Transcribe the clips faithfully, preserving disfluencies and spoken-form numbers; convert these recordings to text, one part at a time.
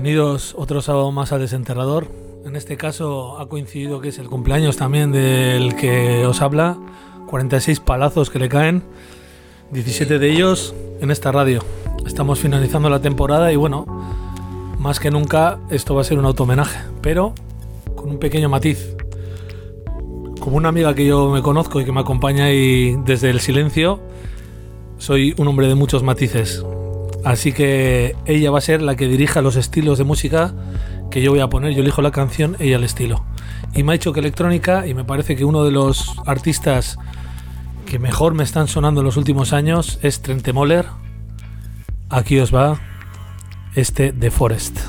Bienvenidos otro sábado más al Desenterrador. En este caso ha coincidido que es el cumpleaños también del que os habla. cuarenta y seis palazos que le caen, diecisiete de ellos en esta radio. Estamos finalizando la temporada y bueno, más que nunca esto va a ser un auto-homenaje, pero con un pequeño matiz. Como una amiga que yo me conozco y que me acompaña ahí desde el silencio, soy un hombre de muchos matices. Así que ella va a ser la que dirija los estilos de música que yo voy a poner. Yo elijo la canción, ella el estilo. Y me ha dicho que electrónica, y me parece que uno de los artistas que mejor me están sonando en los últimos años es Trentemøller. Aquí os va este The Forest.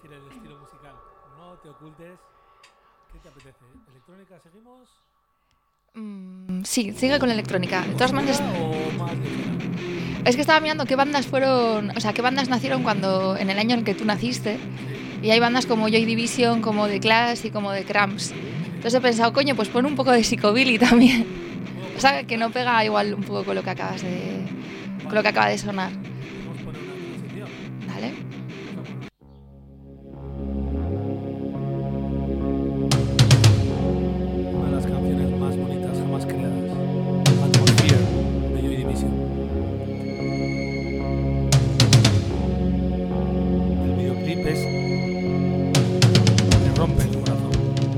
elegir el estilo musical. No te ocultes. ¿Qué te apetece? ¿Electrónica seguimos? Mm, sí, sigue con la electrónica. De todas maneras, ¿O más de... es que estaba mirando qué bandas fueron, o sea, qué bandas nacieron cuando en el año en el que tú naciste. Y hay bandas como Joy Division, como The Clash y como The Cramps. Entonces he pensado, coño, pues pon un poco de Psychobilly también. O sea, que no pega igual un poco con lo que acabas de, con lo que acaba de sonar. ¿Vale? Una de las canciones más bonitas jamás creadas. Atmosphere, de Joy Division. El videoclip es... me rompe el corazón.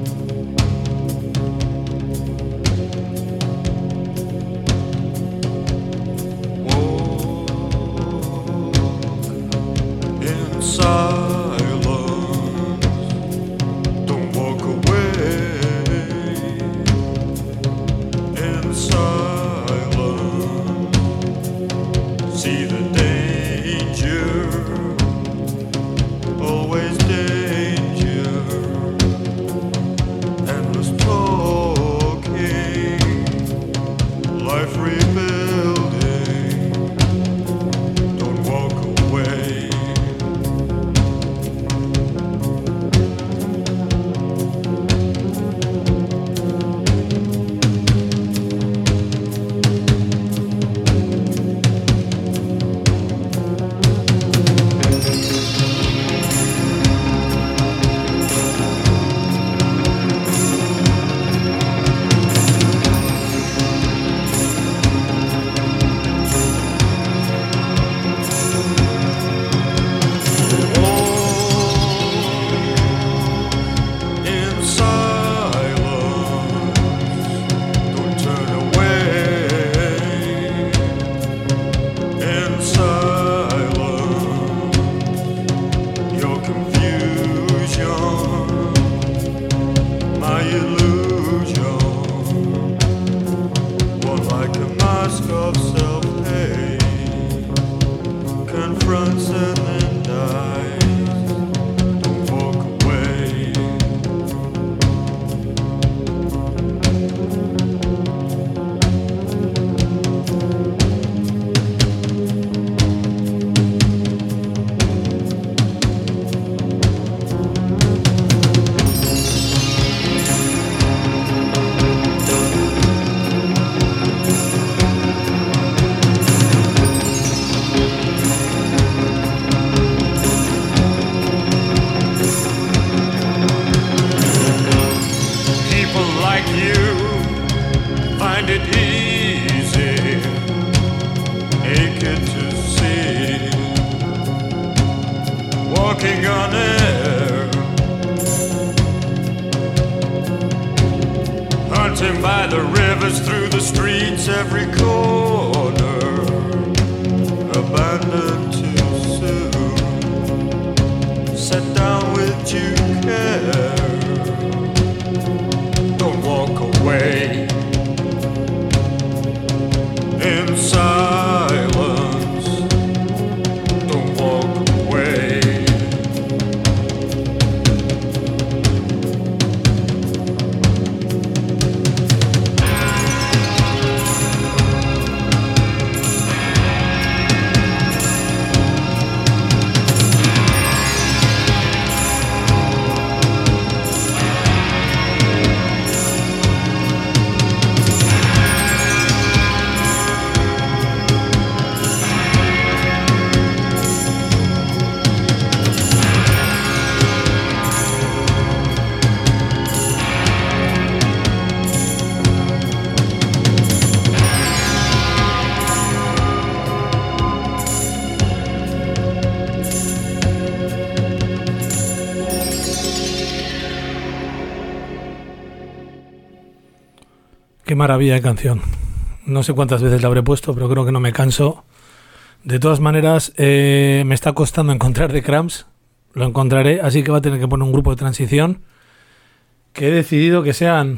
Qué maravilla de canción. No sé cuántas veces la habré puesto, pero creo que no me canso. De todas maneras, eh, me está costando encontrar The Cramps. Lo encontraré, así que va a tener que poner un grupo de transición. Que he decidido que sean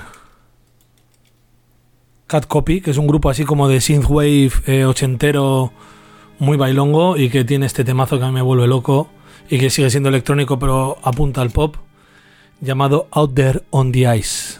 Cat Copy, que es un grupo así como de synthwave eh, ochentero, muy bailongo, y que tiene este temazo que a mí me vuelve loco y que sigue siendo electrónico pero apunta al pop, llamado Out There on the Ice.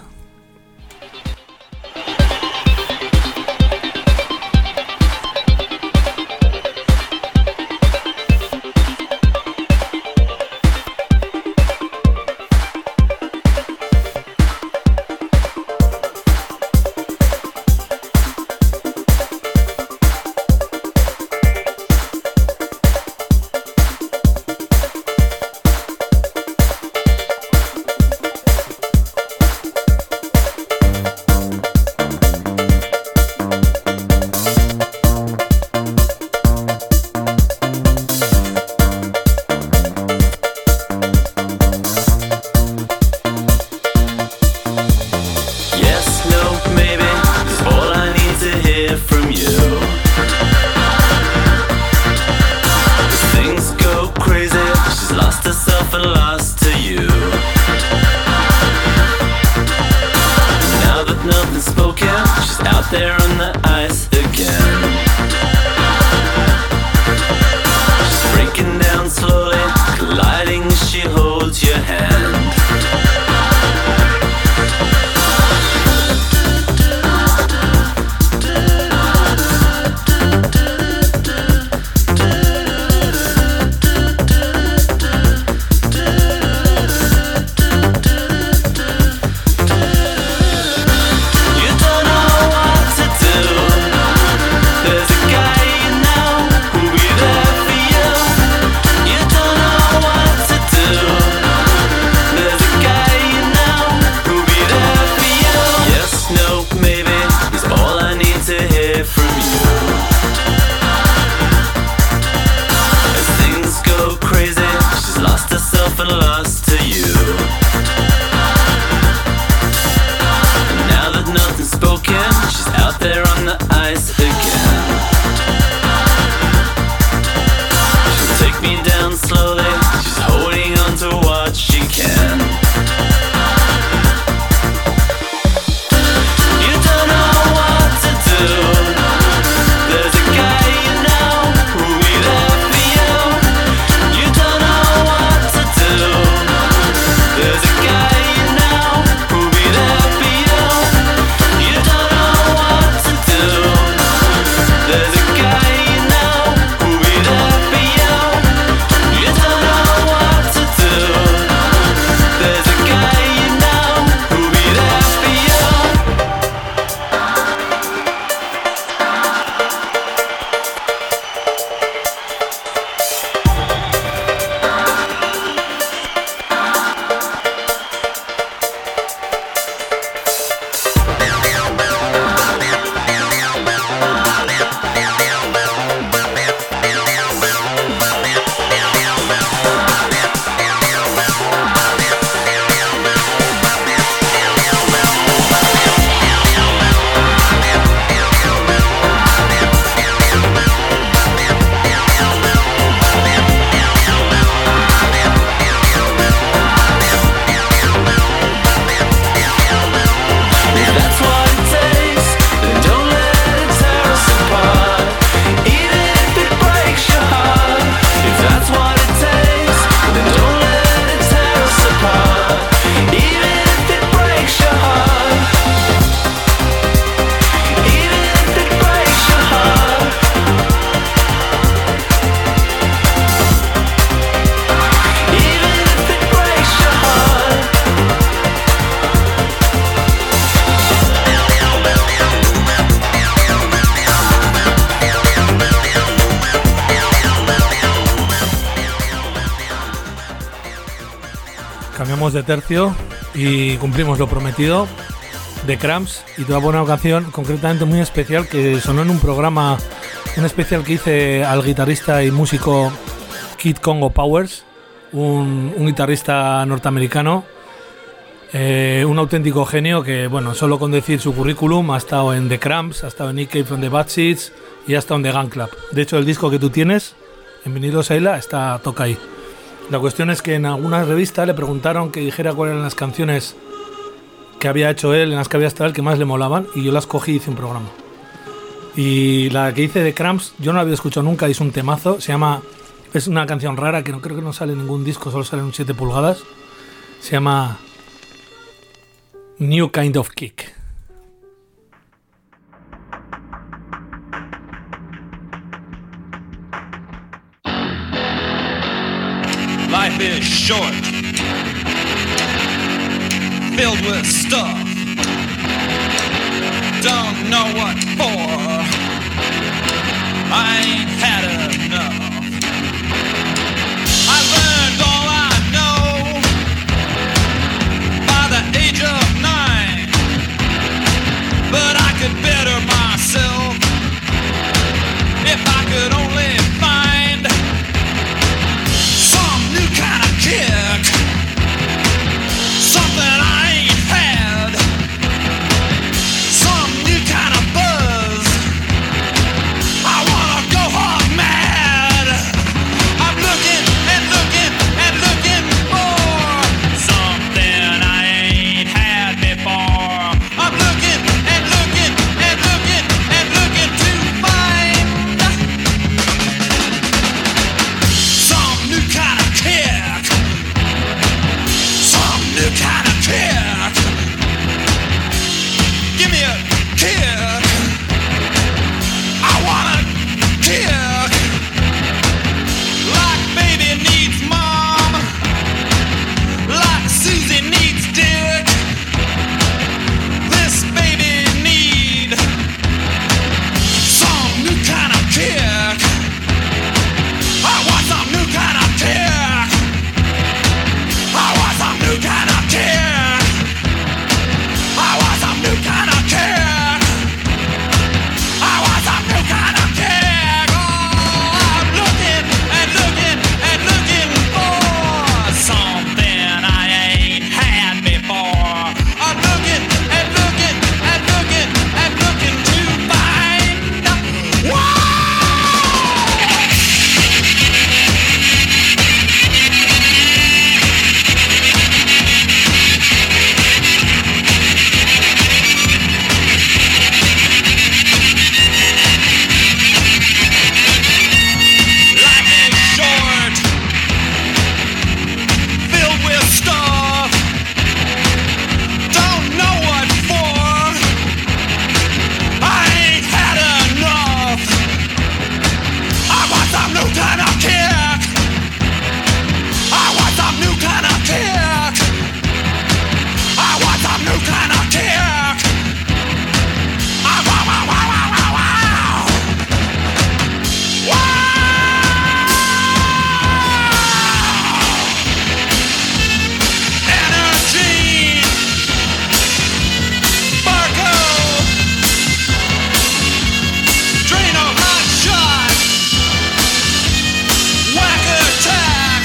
Cambiamos de tercio y cumplimos lo prometido. The Cramps, y te voy a poner una canción concretamente muy especial que sonó en un programa, un especial que hice al guitarrista y músico Kid Congo Powers, un, un guitarrista norteamericano, eh, un auténtico genio que, bueno, solo con decir su currículum, ha estado en The Cramps, ha estado en Nick Cave from the Bad Seeds y ha estado en The Gun Club. De hecho, el disco que tú tienes, en vinilo Saila, está, toca ahí. La cuestión es que en alguna revista le preguntaron que dijera cuáles eran las canciones que había hecho él, en las que había estado él, que más le molaban, y yo las cogí y hice un programa. Y la que hice de Cramps, yo no la había escuchado nunca, y es un temazo, se llama Es una canción rara que no creo que no sale en ningún disco, solo sale en un siete pulgadas. Se llama New Kind of Kick. Life is short, filled with stuff, don't know what for, I ain't had enough. I learned all I know by the age of nine, but I could better myself if I could only find some new kind of kick, something I ain't had, some new kind of buzz. I wanna go hog mad. I'm looking and looking and looking for something I ain't had before. I'm looking and looking and looking and looking to find some new kind of kick, some new kind of kick. Give me a kick. I want a kick. Like baby needs mom, like Susie needs dick. This baby need some new kind of kick. I want some new kind of kick. I want some new kind of kick. I want some new kind of kick. I want some new kind of kick. Oh, I'm looking and looking and looking for something I ain't had before. I'm looking and looking and looking and looking to find. Whoa! Life is short, filled with stuff, don't know what for. I ain't had enough. I want some new kind of kick. I want some new kind of kick. I want some new kind of kick. Ah, wow, wow, wow, wow, wow, wow. Wow! Energy, Barco, Drano hot shot, whack attack,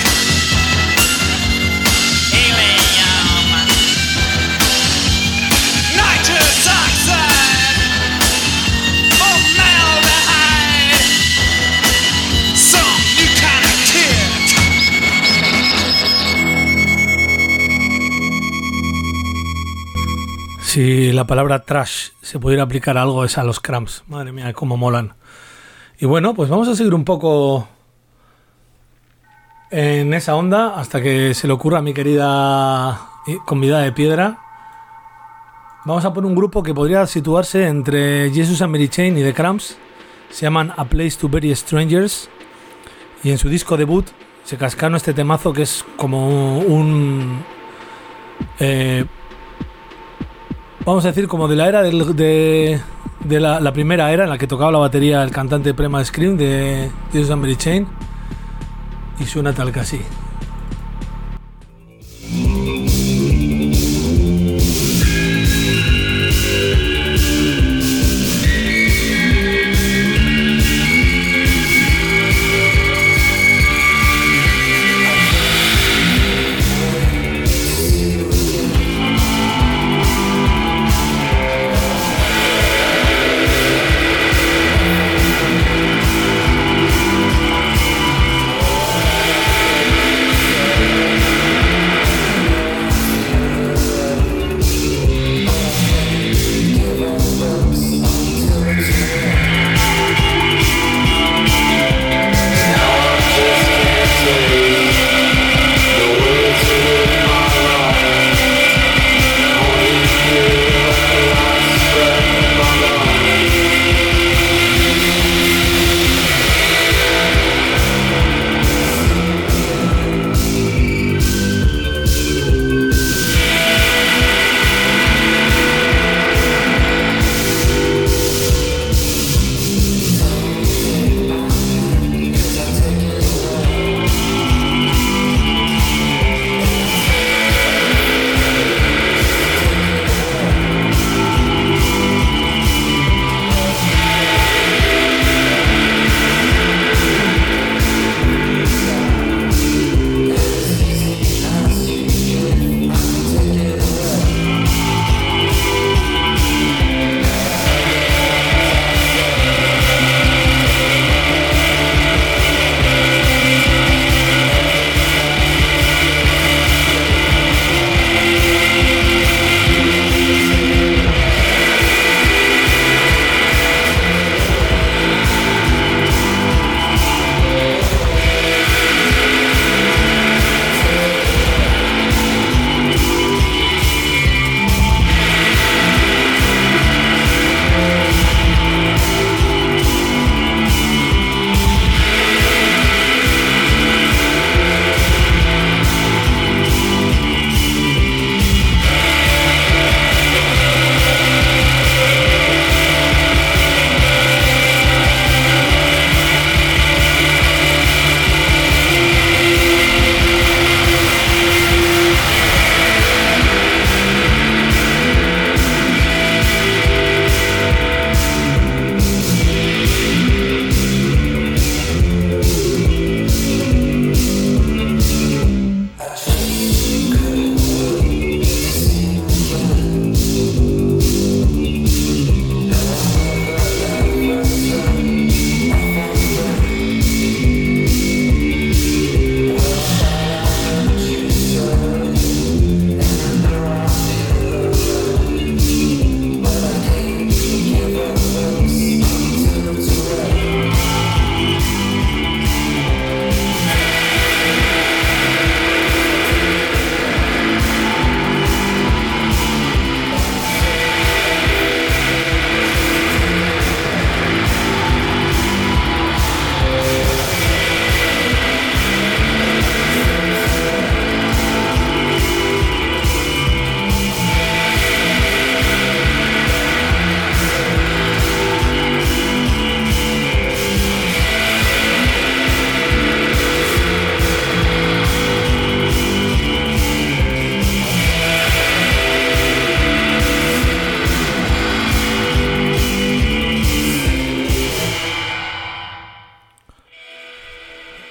helium, nitrous oxide, formaldehyde, some new kind of kick. Si la palabra trash se pudiera aplicar a algo es a los Cramps. Madre mía, cómo molan. Y bueno, pues vamos a seguir un poco en esa onda hasta que se le ocurra a mi querida convidada de piedra. Vamos a poner un grupo que podría situarse entre Jesus and Mary Chain y The Cramps. Se llaman A Place to Bury Strangers. Y en su disco debut se cascaron este temazo que es como un... Eh, vamos a decir como de la era del, de, de la, la primera era en la que tocaba la batería el cantante Prema Scream de Jesus and Mary Chain. Y suena tal que así. Wow.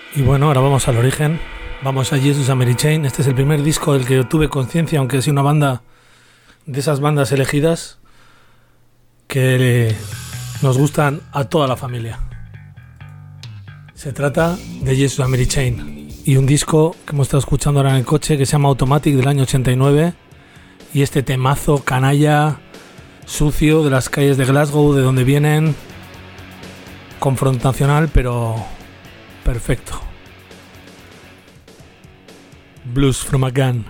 Y bueno, ahora vamos al origen. Vamos a Jesus and Mary Chain. Este es el primer disco del que tuve conciencia, aunque ha sido una banda de esas bandas elegidas que nos gustan a toda la familia. Se trata de Jesus and Mary Chain y un disco que hemos estado escuchando ahora en el coche que se llama Automatic, del año ochenta y nueve, y este temazo canalla, sucio, de las calles de Glasgow, de donde vienen, confrontacional pero perfecto. Blues from a Gun.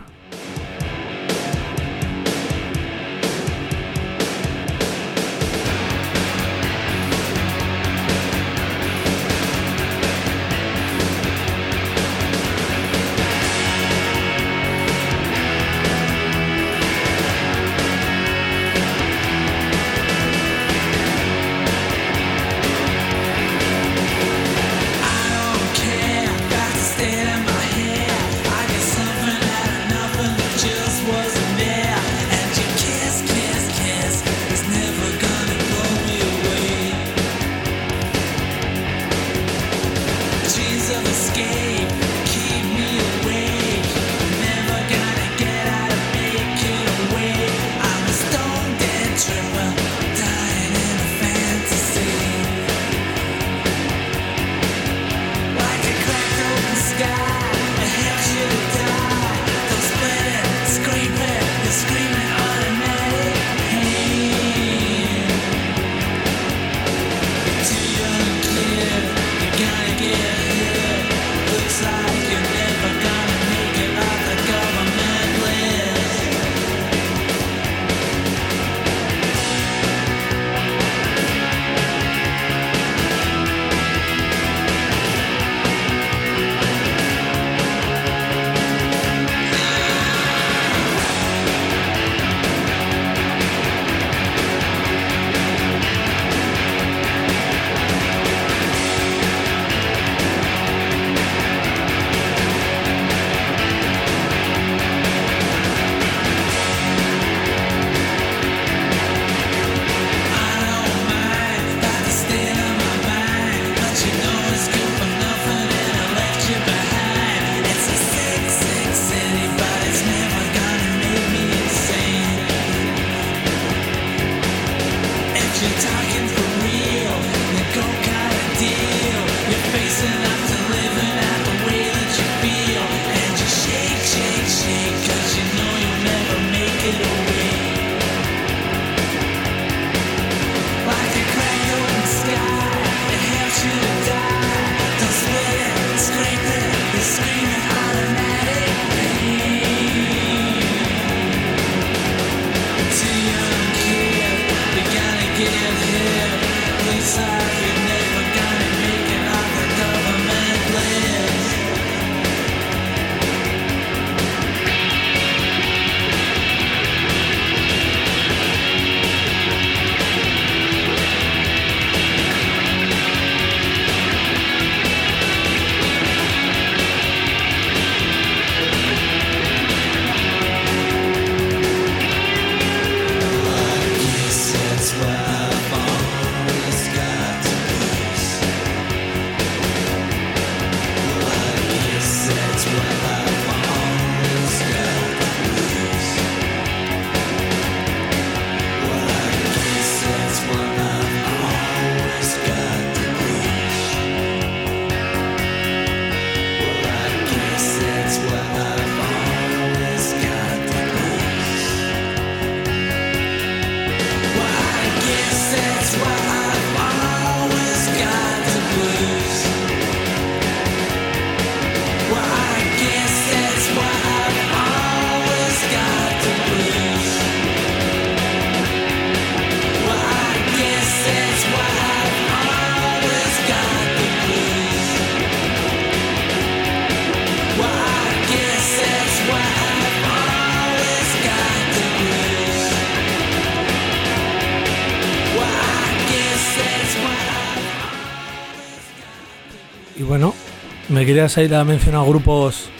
Y bueno, me quería salir a mencionar grupos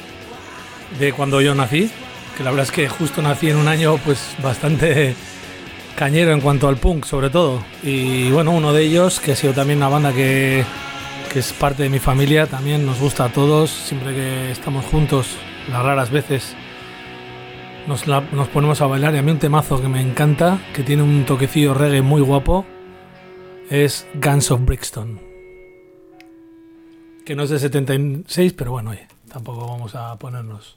de cuando yo nací, que la verdad es que justo nací en un año pues bastante cañero en cuanto al punk sobre todo. Y bueno, uno de ellos, que ha sido también una banda que que es parte de mi familia, también nos gusta a todos, siempre que estamos juntos, las raras veces nos, la, nos ponemos a bailar. Y a mí un temazo que me encanta, que tiene un toquecillo reggae muy guapo, es Guns of Brixton, que no es de setenta y seis, pero bueno, oye, tampoco vamos a ponernos.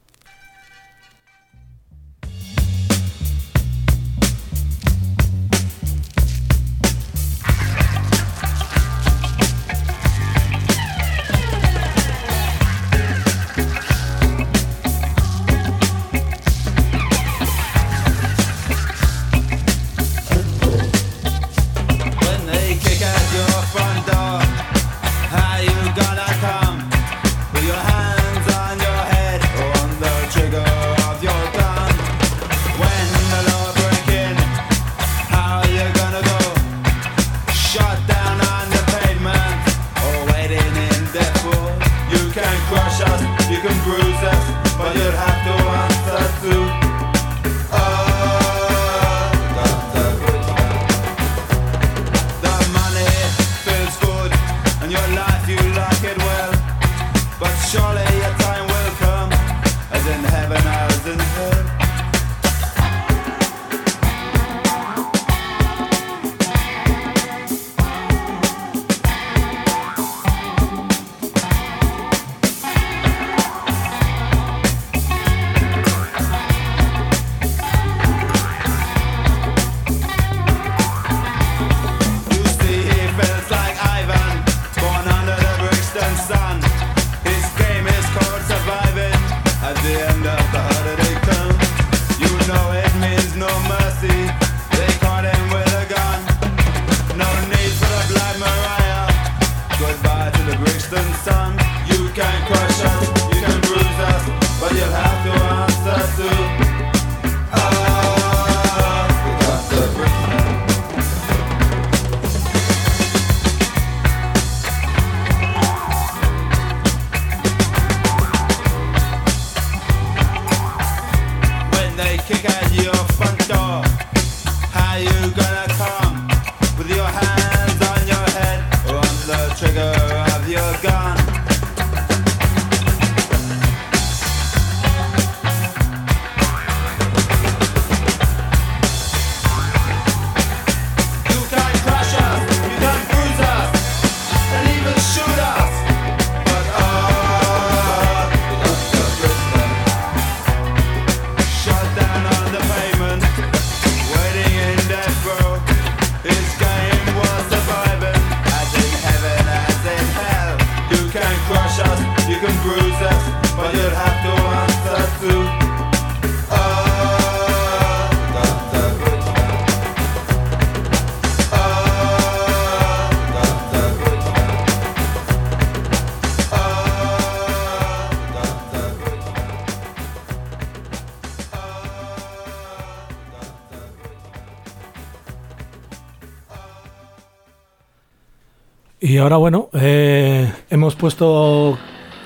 Y ahora, bueno, eh, hemos puesto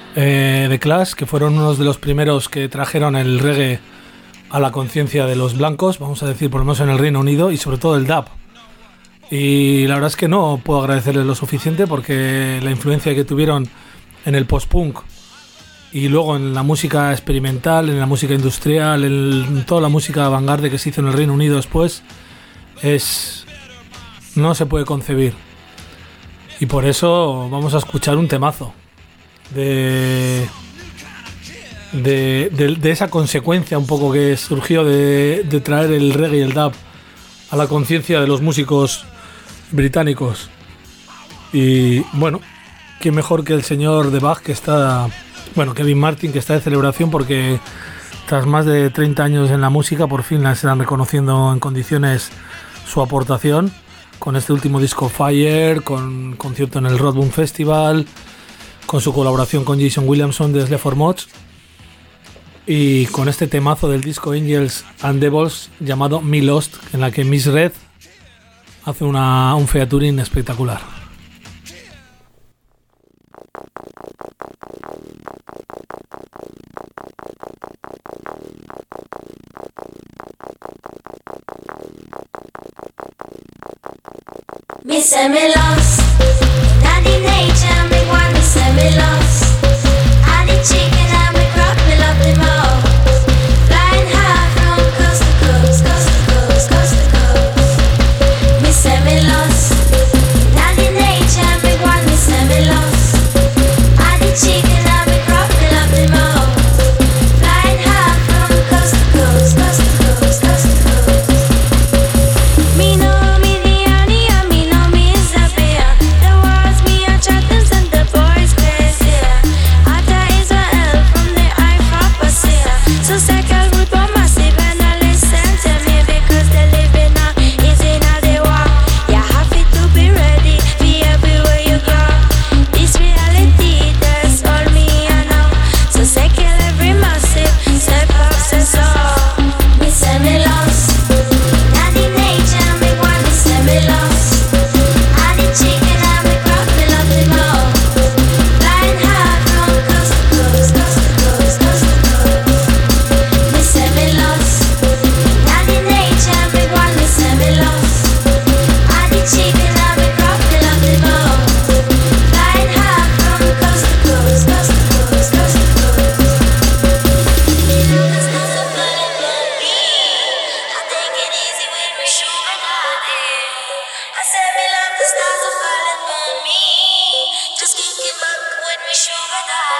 eh, The Clash, que fueron unos de los primeros que trajeron el reggae a la conciencia de los blancos, vamos a decir, por lo menos en el Reino Unido, y sobre todo el dub. Y la verdad es que no puedo agradecerles lo suficiente, porque la influencia que tuvieron en el post-punk y luego en la música experimental, en la música industrial, en toda la música avant-garde que se hizo en el Reino Unido después, es no se puede concebir. Y por eso vamos a escuchar un temazo de, de, de, de esa consecuencia un poco que surgió de, de traer el reggae y el dub a la conciencia de los músicos británicos. Y bueno, qué mejor que el señor de Bach, que está, bueno, Kevin Martin, que está de celebración porque tras más de treinta años en la música por fin la están reconociendo en condiciones su aportación, con este último disco Fire, con concierto en el Roadburn Festival, con su colaboración con Jason Williamson de Sleaford Mods, y con este temazo del disco Angels and Devils llamado Me Lost, en la que Miss Red hace una, un featuring espectacular. Me say me lost, not in nature.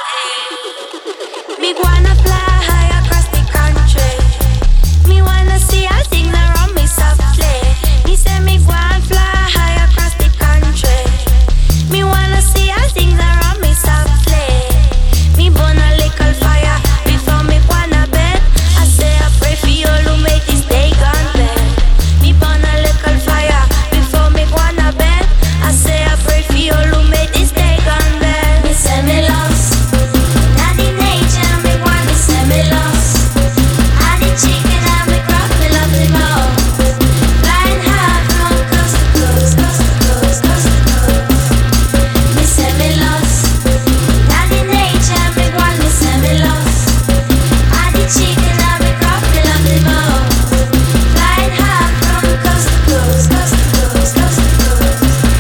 Me wanna fly high across the country. Me wanna see all things around me softly. Me say me wanna fly high across the country. Me wanna see all things around me softly. Me burn a little fire before me wanna bed. I say I pray for you to make this day gone bad. Me burn a little fire before me wanna bed. I say I pray for you to make this day gone bad. Me say me lost. Now the nature me want me say me lost. I the chicken and me crop me love the most. Flying high from coast to coast, coast to coast, coast to coast. Me say me lost. Now the nature me want me say me lost. I the chicken and me crop me love the most. Flying high from coast to coast, coast to coast, coast to coast.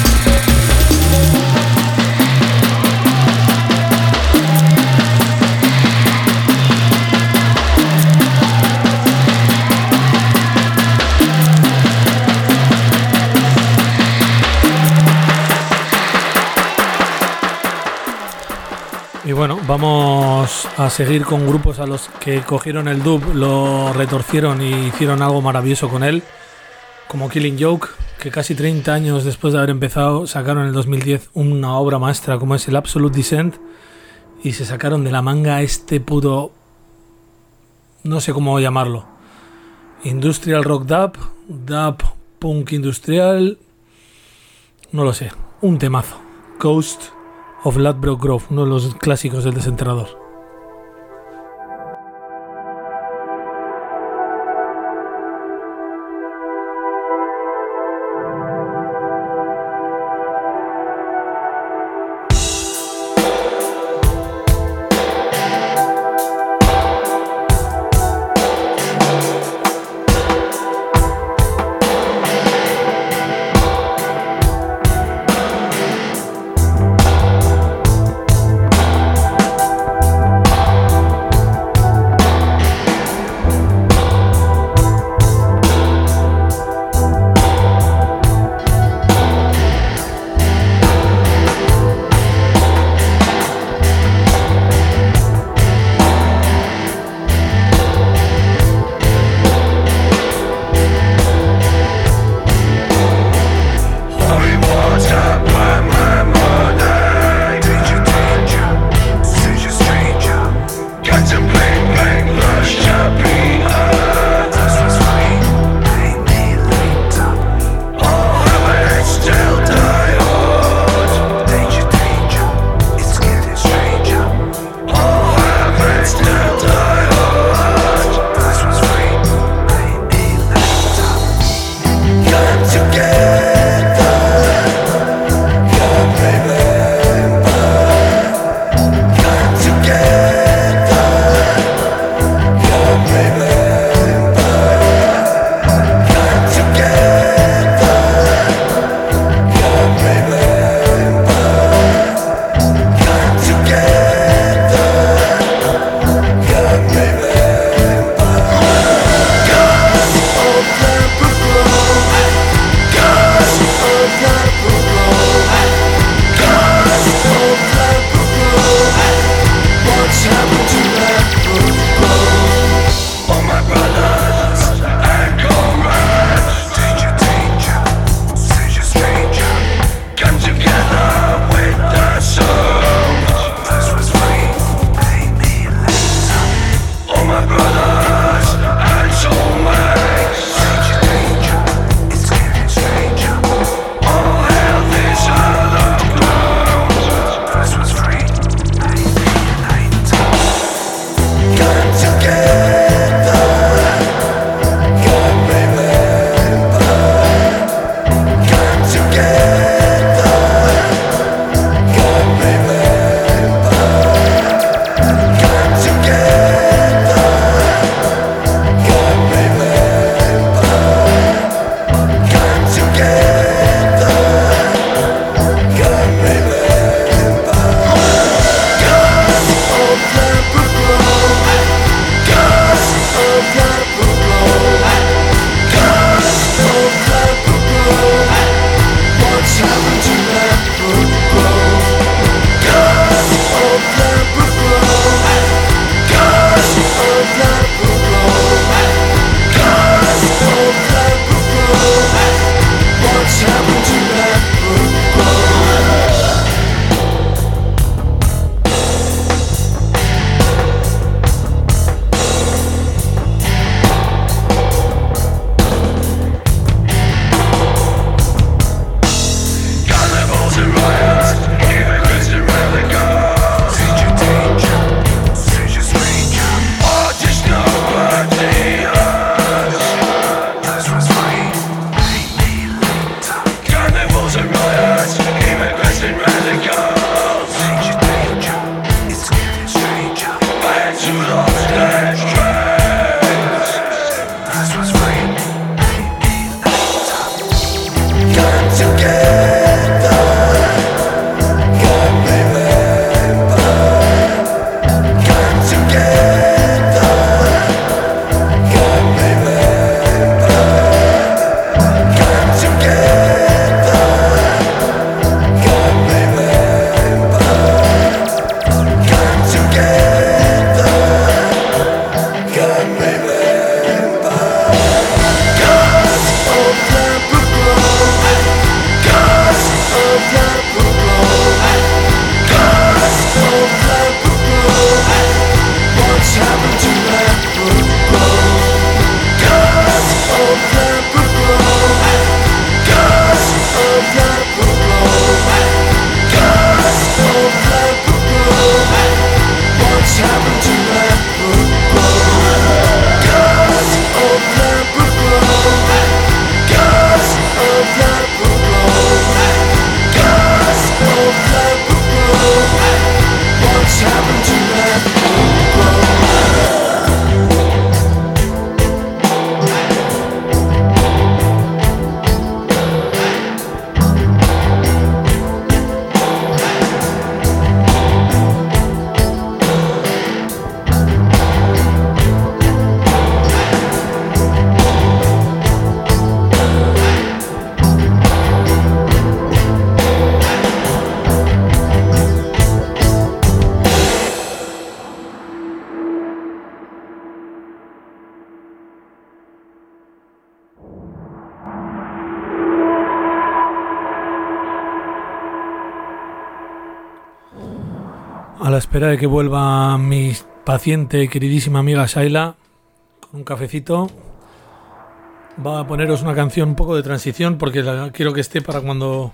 Y bueno, vamos a seguir con grupos a los que cogieron el dub, lo retorcieron y hicieron algo maravilloso con él, como Killing Joke, que casi treinta años después de haber empezado sacaron en el dos mil diez una obra maestra como es el Absolute Descent, y se sacaron de la manga este puto, no sé cómo llamarlo, Industrial Rock Dub, Dub Punk Industrial, no lo sé, un temazo, Ghost of Ladbroke Grove, uno de los clásicos del Desenterrador. Thank A la espera de que vuelva mi paciente y queridísima amiga Shaila con un cafecito, va a poneros una canción un poco de transición porque la, quiero que esté para cuando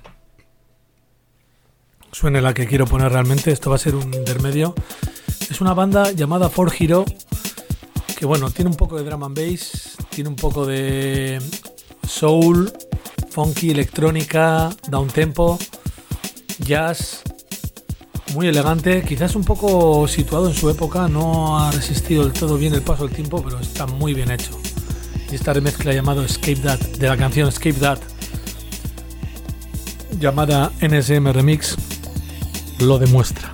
suene la que quiero poner realmente. Esto va a ser un intermedio. Es una banda llamada Four Hero que, bueno, tiene un poco de drum and bass, tiene un poco de soul, funky, electrónica, downtempo, jazz. Muy elegante, quizás un poco situado en su época, no ha resistido del todo bien el paso del tiempo, pero está muy bien hecho. Y esta remezcla llamada Escape That, de la canción Escape That, llamada N S M Remix, lo demuestra.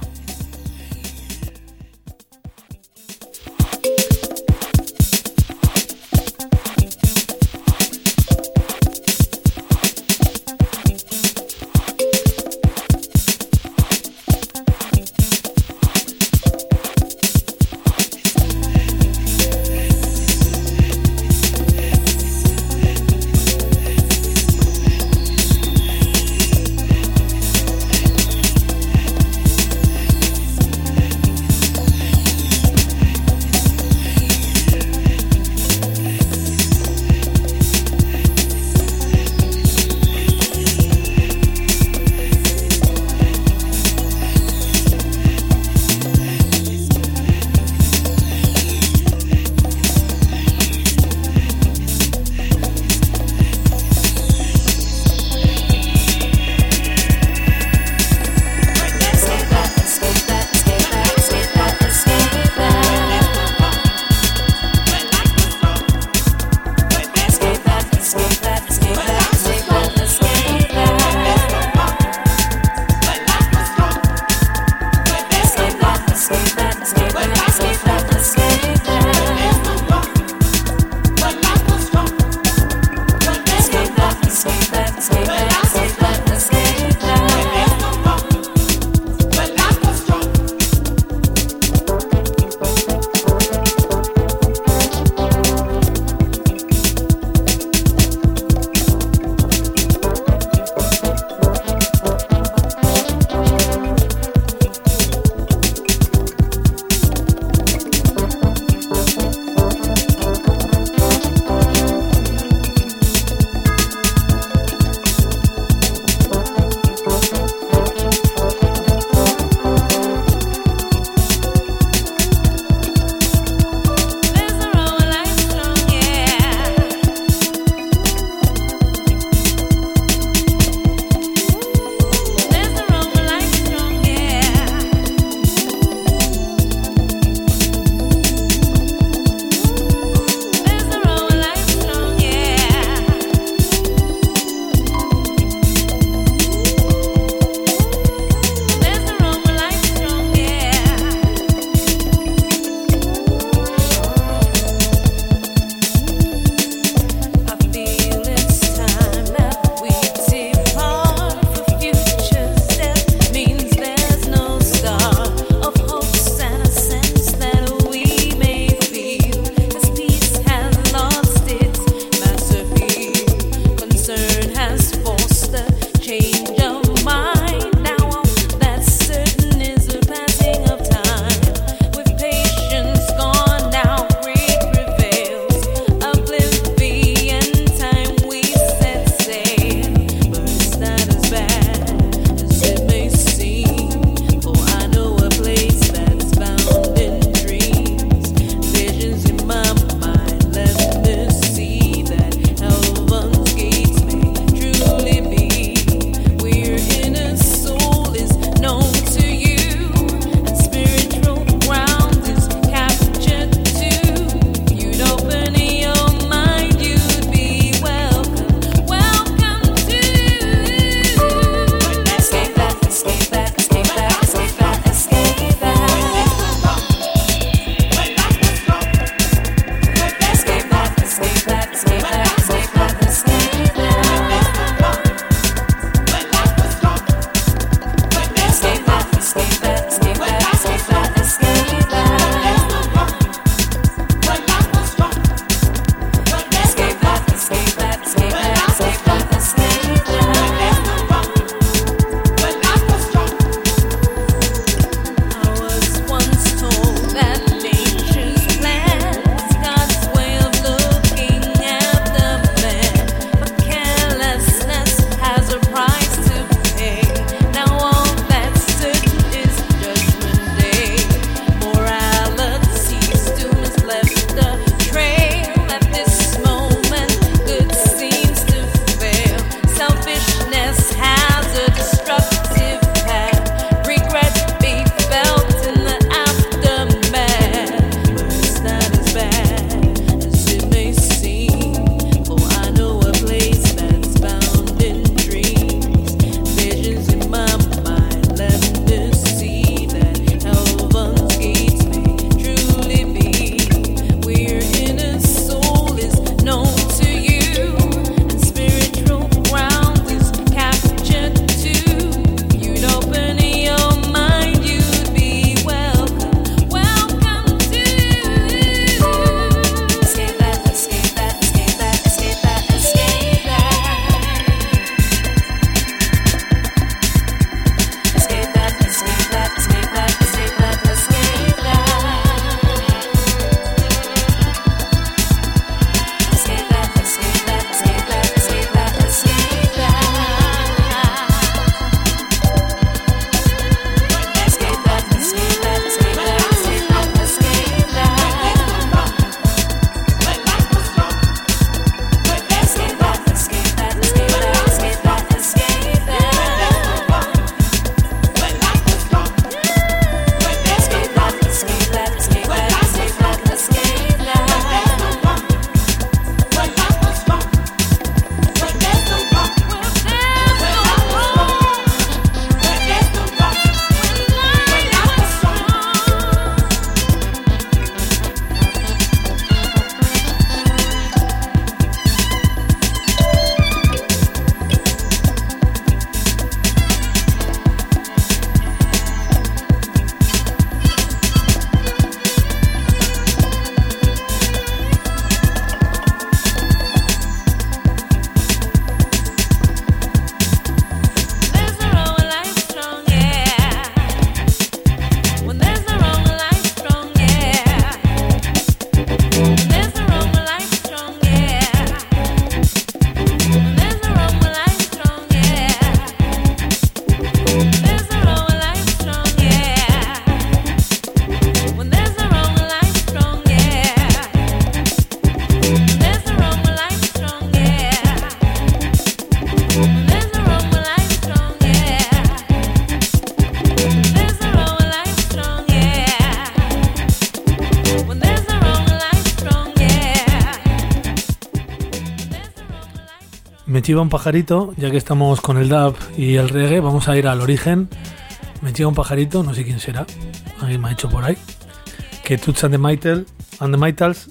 chiva un pajarito, ya que estamos con el dub y el reggae, vamos a ir al origen. Me chiva un pajarito, no sé quién será, alguien me ha dicho por ahí, que Toots and the Maytals, and the Maytals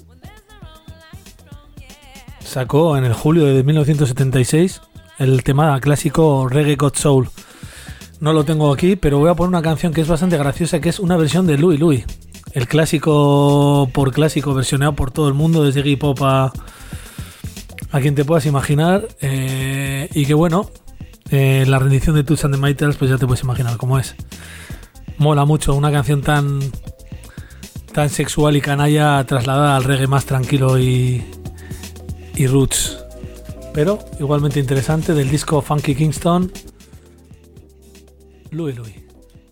sacó en el julio de mil novecientos setenta y seis el tema clásico Reggae Got Soul. No lo tengo aquí, pero voy a poner una canción que es bastante graciosa, que es una versión de Louie Louie, el clásico por clásico versionado por todo el mundo, desde Iggy Pop a, a quien te puedas imaginar, eh, y que bueno, eh, la rendición de Toots and the Maytals, pues ya te puedes imaginar cómo es. Mola mucho, una canción tan tan sexual y canalla trasladada al reggae más tranquilo y, y roots, pero igualmente interesante, del disco Funky Kingston, Louie Louie.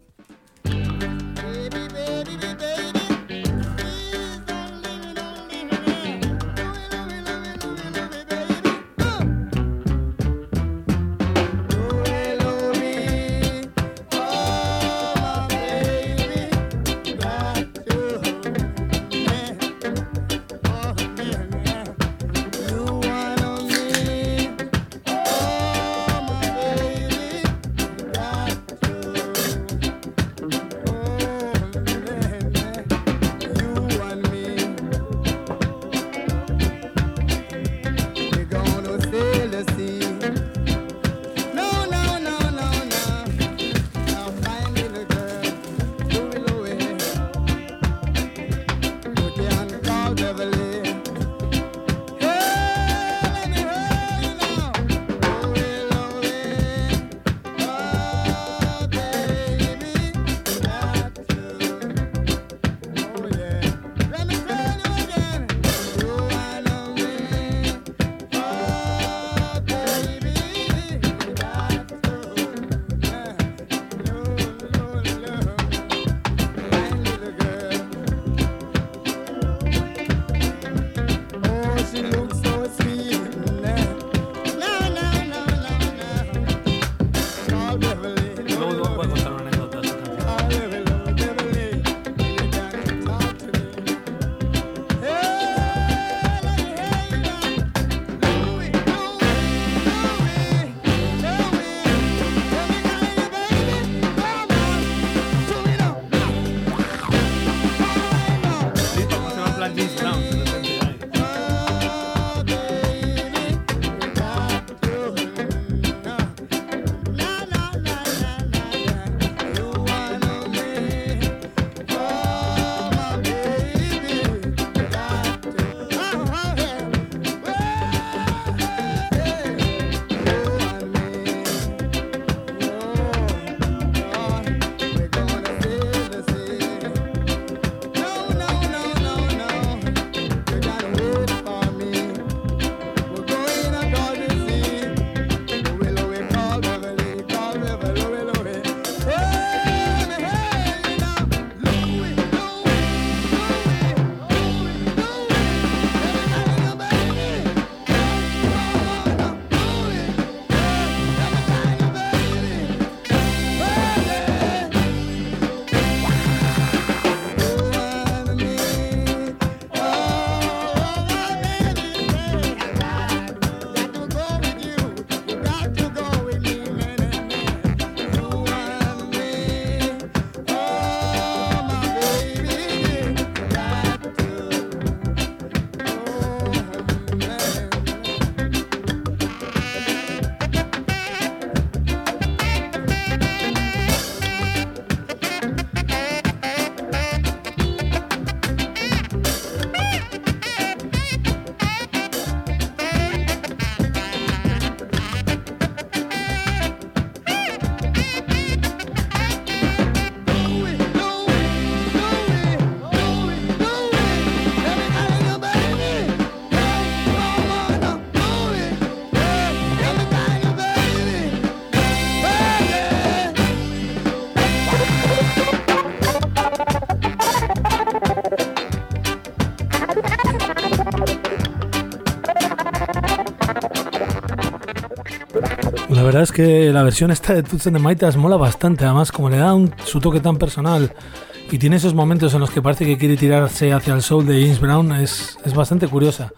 La verdad es que la versión esta de Toots and the Maytals mola bastante, además como le da un, su toque tan personal y tiene esos momentos en los que parece que quiere tirarse hacia el soul de James Brown, es, es bastante curiosa.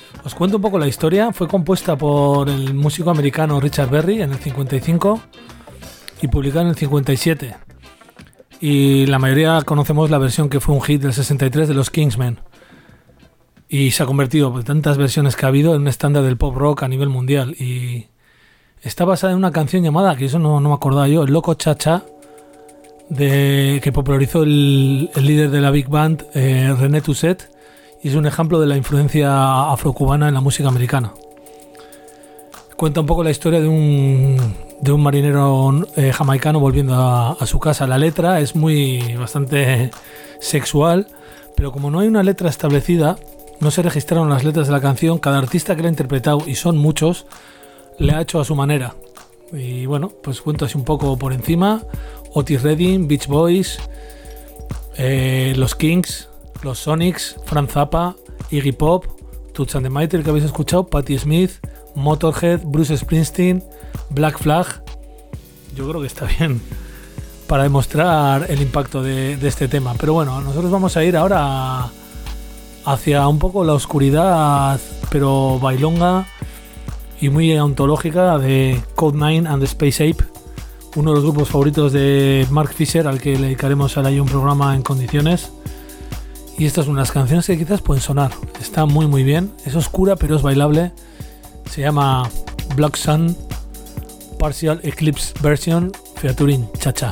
Os cuento un poco la historia. Fue compuesta por el músico americano Richard Berry en el cincuenta y cinco y publicada en el cincuenta y siete. Y la mayoría conocemos la versión que fue un hit del sesenta y tres de los Kingsmen. Y se ha convertido, por tantas versiones que ha habido, en un estándar del pop rock a nivel mundial. Y está basada en una canción llamada, que eso no, no me acordaba yo, El Loco Cha Cha, de, que popularizó el, el líder de la Big Band, eh, René Toussaint, y es un ejemplo de la influencia afrocubana en la música americana. Cuenta un poco la historia de un, de un marinero eh, jamaicano volviendo a, a su casa. La letra es muy bastante sexual, pero como no hay una letra establecida, no se registraron las letras de la canción. Cada artista que la ha interpretado, y son muchos, le ha hecho a su manera. Y bueno, pues cuento así un poco por encima. Otis Redding, Beach Boys, eh, los Kings, los Sonics, Frank Zappa, Iggy Pop, Toots and the Maytals, que habéis escuchado, Patti Smith, Motorhead, Bruce Springsteen, Black Flag. Yo creo que está bien para demostrar el impacto de, de este tema. Pero bueno, nosotros vamos a ir ahora hacia un poco la oscuridad, pero bailonga y muy ontológica, de Code nine and the Space Ape, uno de los grupos favoritos de Mark Fisher, al que le dedicaremos ahora un programa en condiciones. Y estas son unas canciones que quizás pueden sonar. Está muy muy bien, es oscura pero es bailable. Se llama Black Sun Partial Eclipse Version featuring Cha Cha.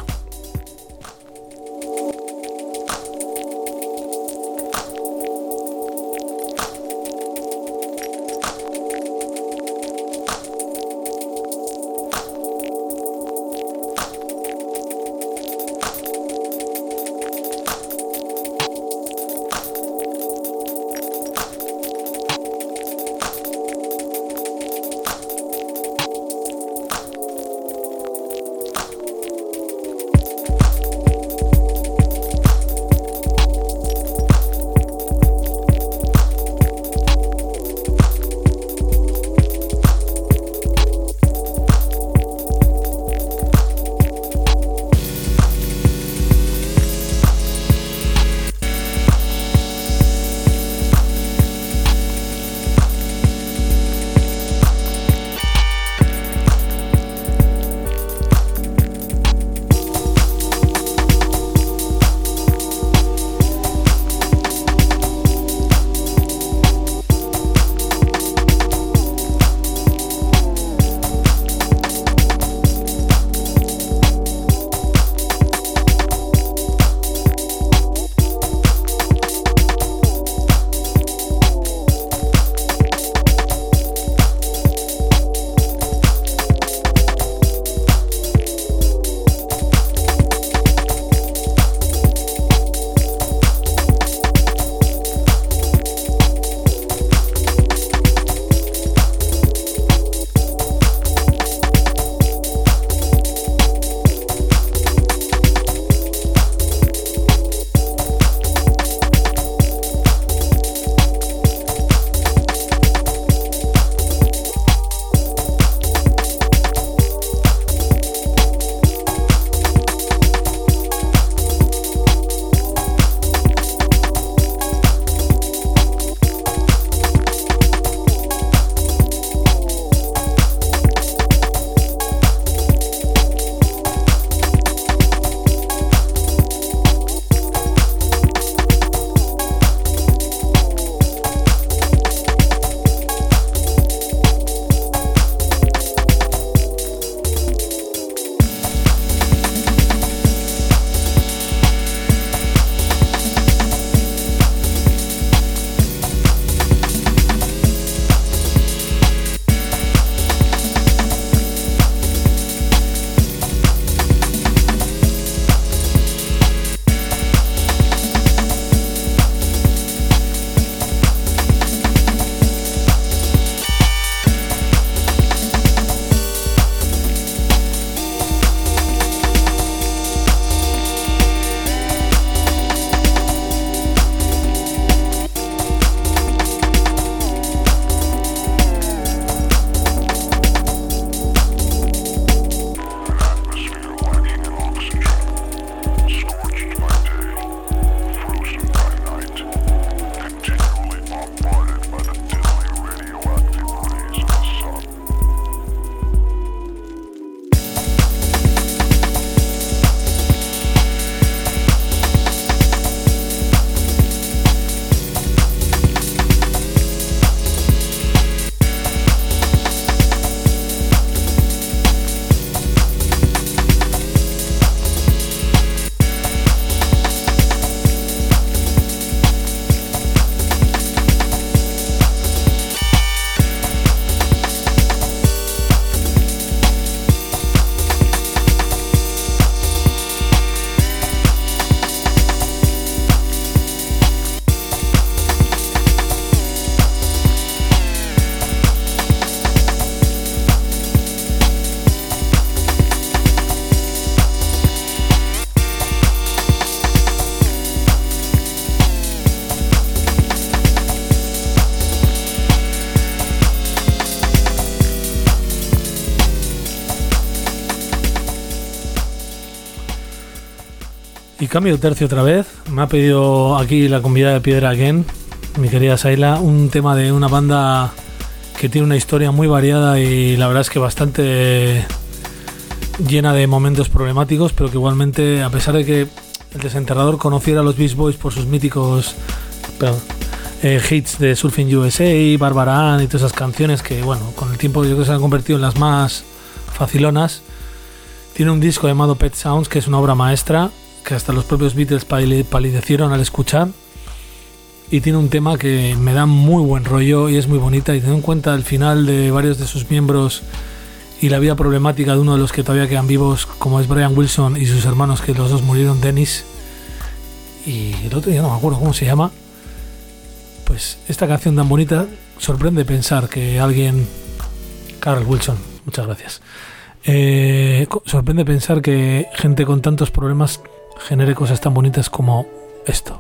Y cambio de tercio otra vez. Me ha pedido aquí la convidada de piedra again, mi querida Saila, un tema de una banda que tiene una historia muy variada y la verdad es que bastante llena de momentos problemáticos, pero que igualmente, a pesar de que el Desenterrador conociera a los Beach Boys por sus míticos perdón, eh, hits de Surfing U S A, Barbara Ann y todas esas canciones que, bueno, con el tiempo yo creo que se han convertido en las más facilonas, tiene un disco llamado Pet Sounds, que es una obra maestra que hasta los propios Beatles palidecieron al escuchar, y tiene un tema que me da muy buen rollo y es muy bonita, y teniendo en cuenta el final de varios de sus miembros y la vida problemática de uno de los que todavía quedan vivos, como es Brian Wilson, y sus hermanos, que los dos murieron, Dennis y el otro ya no me acuerdo cómo se llama, pues esta canción tan bonita sorprende pensar que alguien... Carl Wilson, muchas gracias. Eh, sorprende pensar que gente con tantos problemas genere cosas tan bonitas como esto.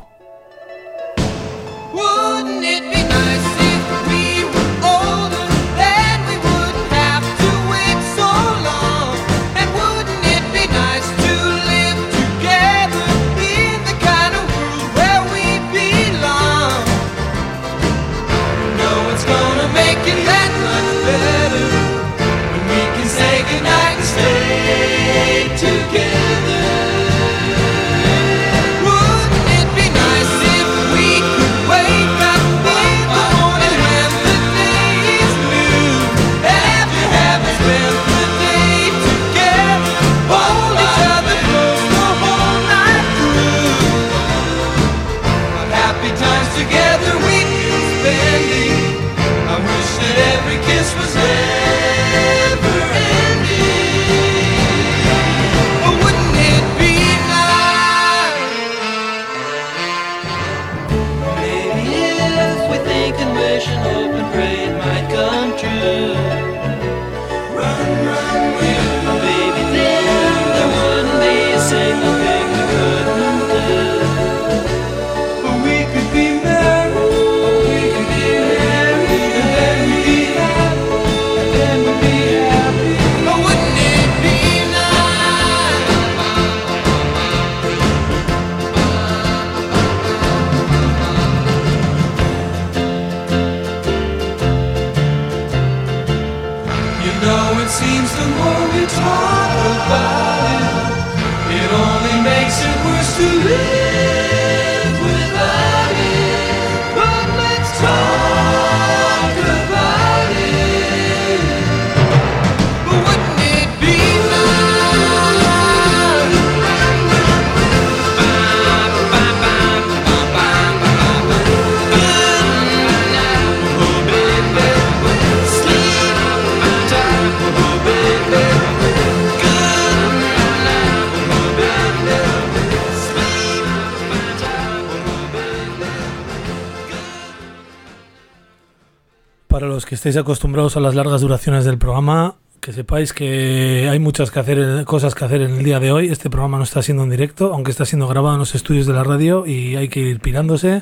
Para los que estéis acostumbrados a las largas duraciones del programa, que sepáis que hay muchas que hacer, cosas que hacer en el día de hoy. Este programa no está siendo en directo, aunque está siendo grabado en los estudios de la radio y hay que ir pirándose.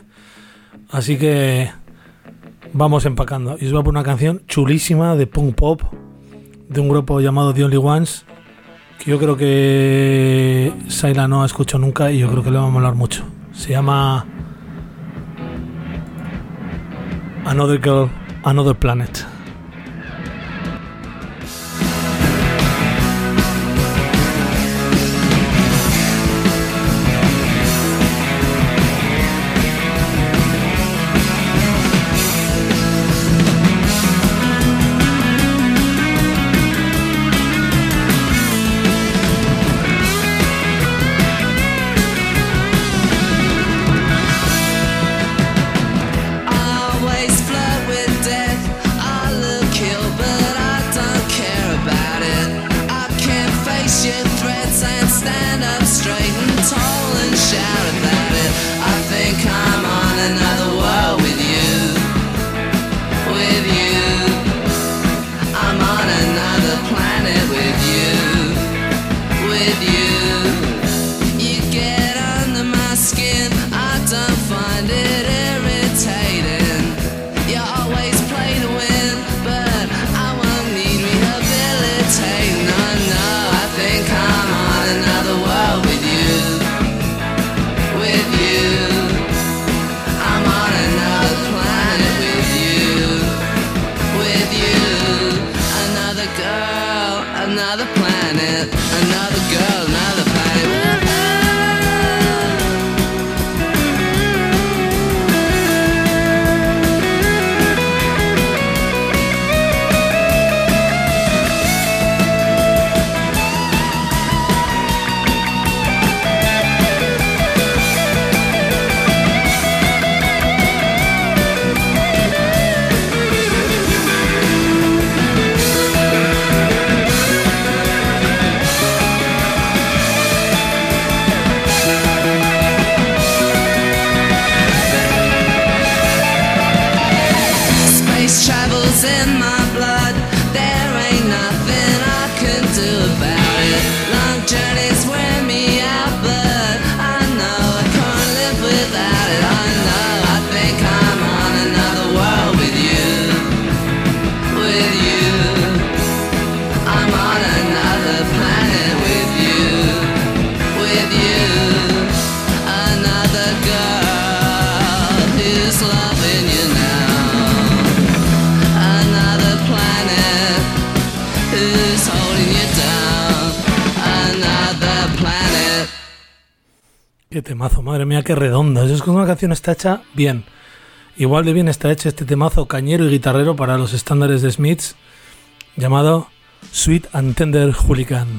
Así que vamos empacando. Y os voy a poner una canción chulísima de punk pop de un grupo llamado The Only Ones, que yo creo que Saila no ha escuchado nunca y yo creo que le va a molar mucho. Se llama Another Girl, Another Planet. without it. I know, I think I'm on another world with you, with you. I'm on another planet with you, with you. Another girl who's loving you now. Another planet who's holding you down. Another planet. Qué temazo, madre mía, qué redonda. Es que una canción está hecha bien. Igual de bien está hecho este temazo cañero y guitarrero para los estándares de Smiths, llamado Sweet and Tender Hooligan.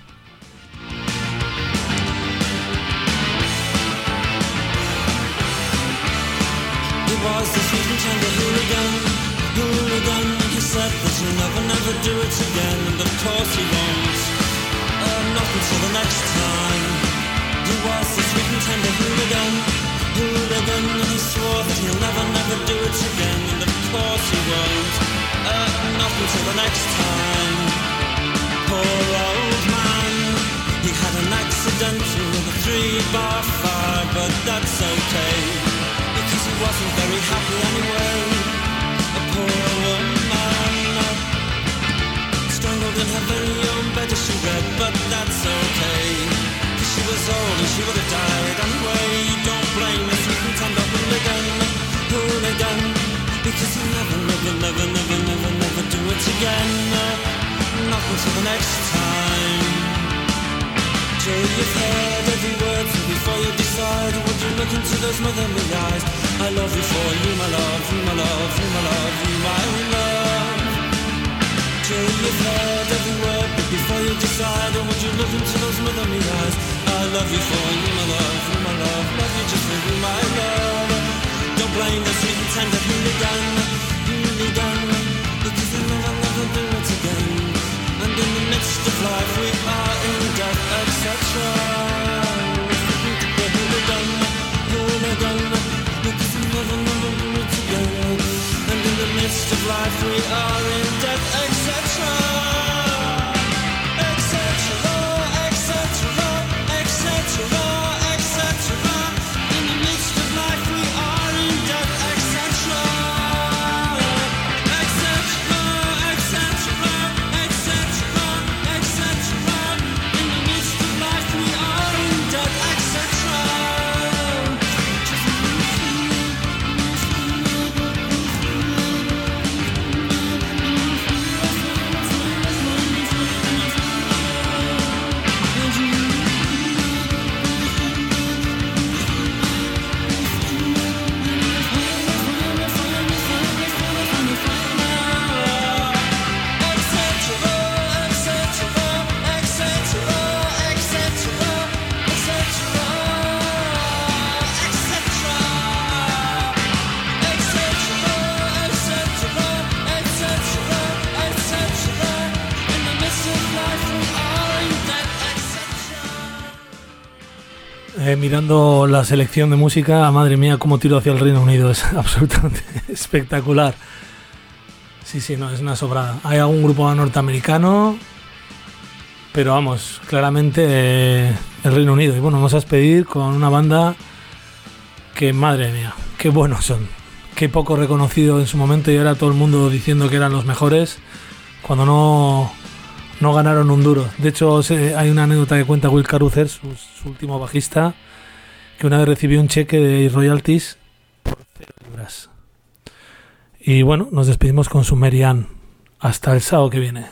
He was the sweet and tender hooligan, hooligan. He said that he'll never, never do it again, and of course he won't. Uh, not until the next time. He was the sweet and tender hooligan, hooligan. And he swore that he'll never, never do it again, and of course he won't. Uh, not until the next time. Poor old man, he had an accident with a three-bar fire, but that's okay, because he wasn't very happy anyway. A poor woman, strangled in her very own bed as she read, but that's okay, cause she was old and she would have died anyway. Don't blame the sweet and tender hooligan, hooligan, because he'll never, never, never, never, never, never do it again. Not until the next time. Till you've heard every word, so before you decide, would you look into those motherly eyes? I love you for you, my love, you, my love, you, my love, you, my love. Till you've heard every word, but before you decide, would you look into those motherly eyes? I love you for you, my love, you, my love, love you just for you, my love. Don't blame the sweet and tender hooligan, hooligan, because they'll never, never do it again. And in the midst of life we are in death, et cetera. The hooligan, hooligan, because we never, never meet again. And in the midst of life we are in death, et cetera. Et cetera, et cetera, et cetera, et cetera. In the midst of life we are in death, et cetera. Eh, mirando la selección de música, madre mía, cómo tiro hacia el Reino Unido, es absolutamente espectacular. Sí, sí, no, es una sobrada. Hay algún grupo norteamericano, pero vamos, claramente eh, el Reino Unido. Y bueno, vamos a despedir con una banda que, madre mía, qué buenos son. Qué poco reconocido en su momento y ahora todo el mundo diciendo que eran los mejores, cuando no... no ganaron un duro. De hecho, hay una anécdota que cuenta Will Carruthers, su, su último bajista, que una vez recibió un cheque de royalties por cero libras. Y bueno, nos despedimos con Sumerian. Hasta el sábado que viene.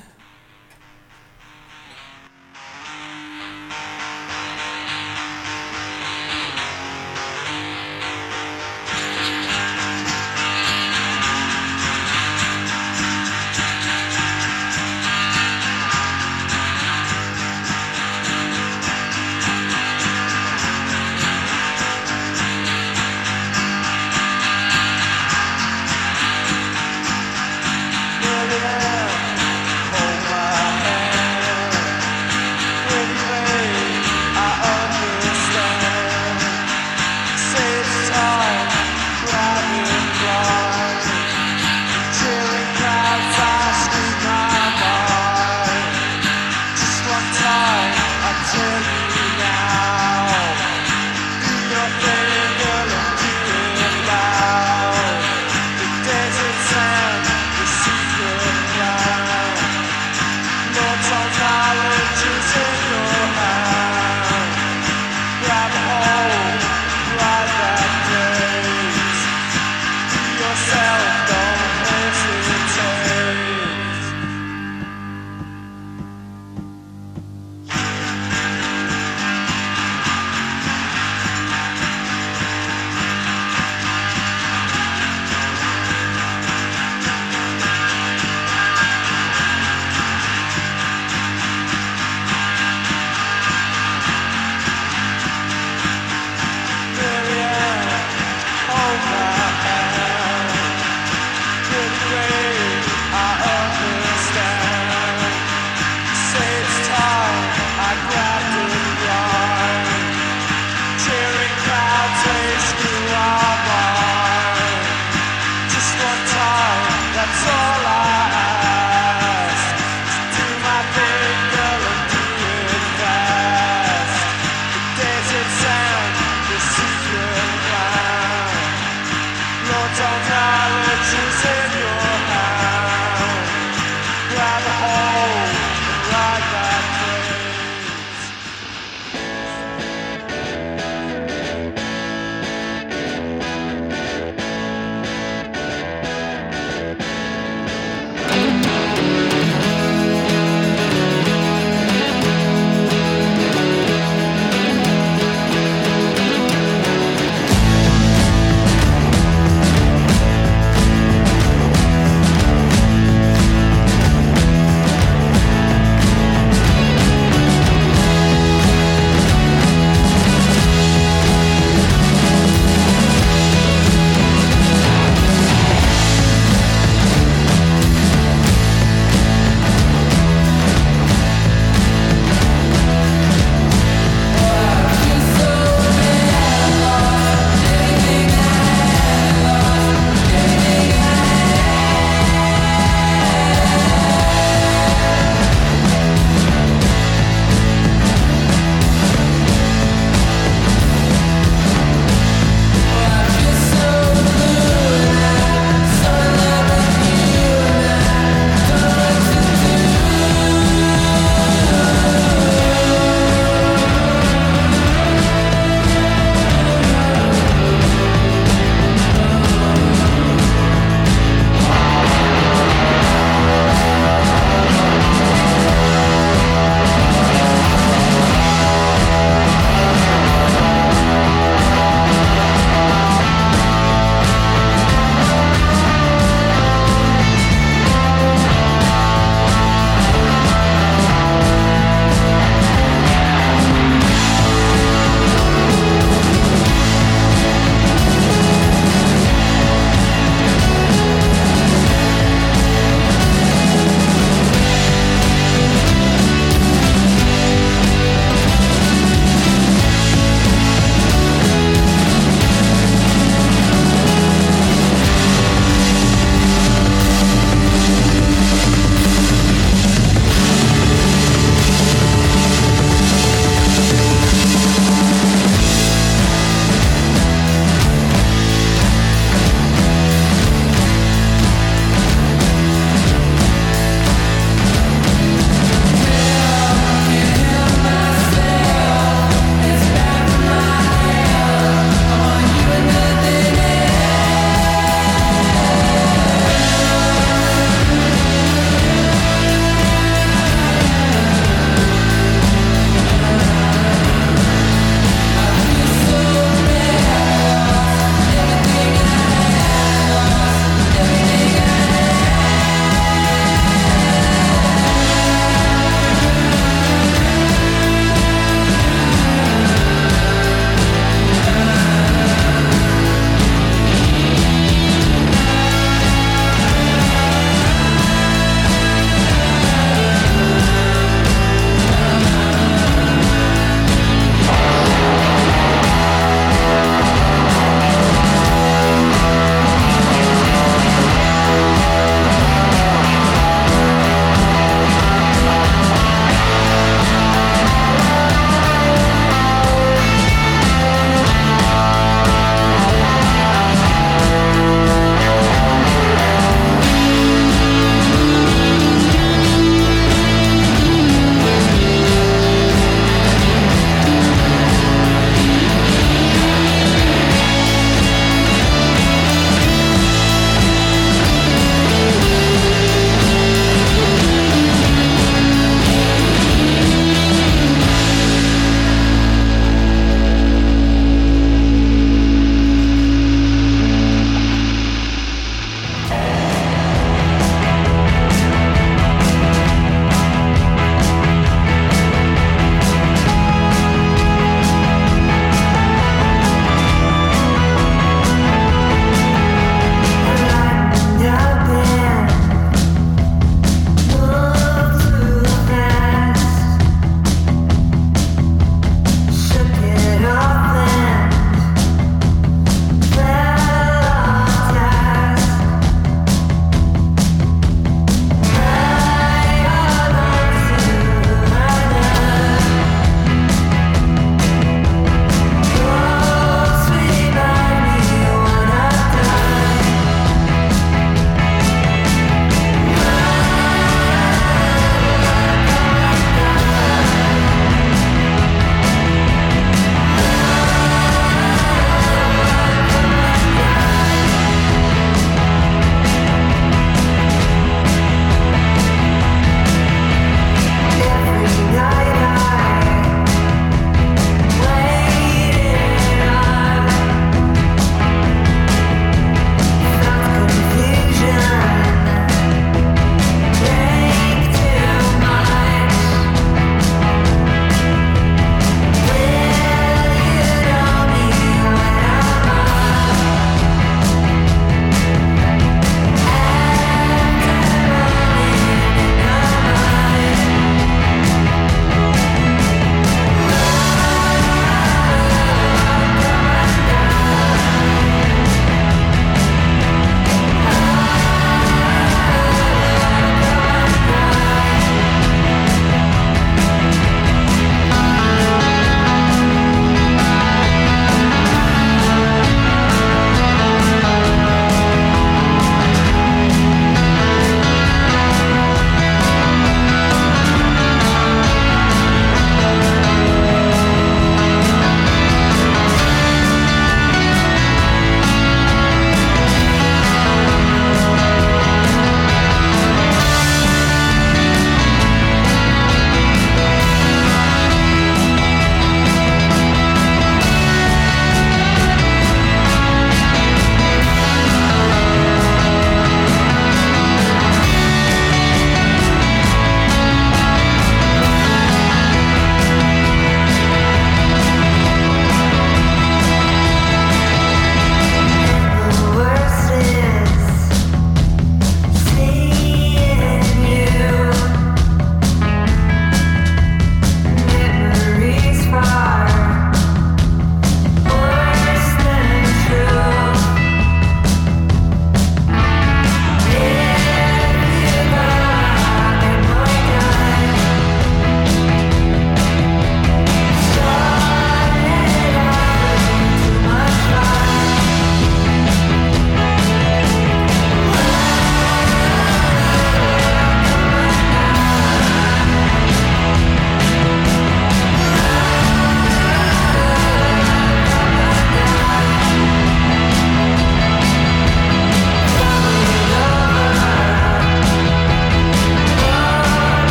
Tell you now, do your thing.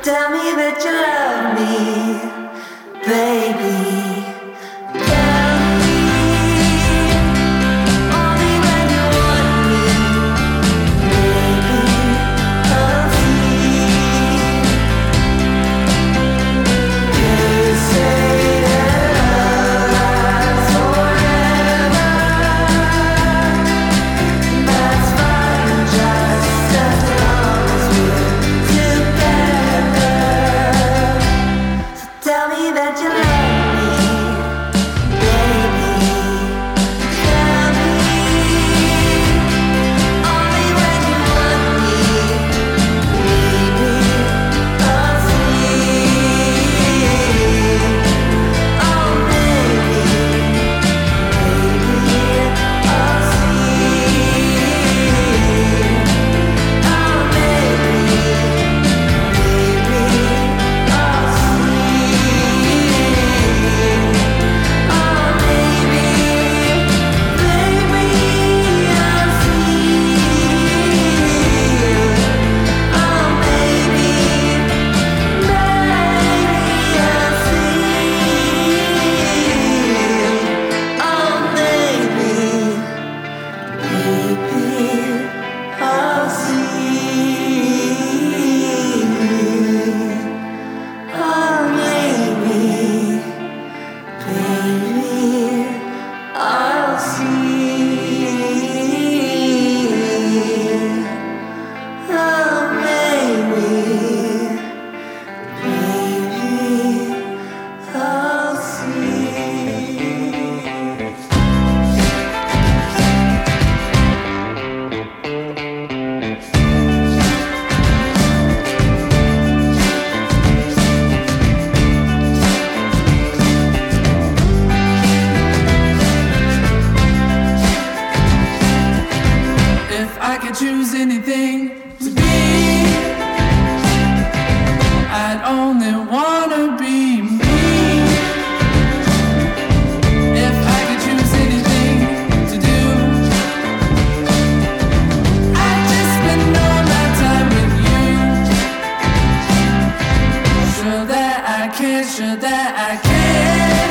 tell me that you love me, baby. Tell me only when you want me, baby. I'll see. They say that love lasts forever. That's fine, just as long as we're together. So tell me that you love me, baby. Tell me only when you want me, baby. I'll see. Oh, baby, baby, I'll see. Oh, baby, baby, I'll If I could choose anything to be, I'd only wanna be me. If I could choose anything to do, I'd just spend all my time with you. Sure that I can, sure that I can.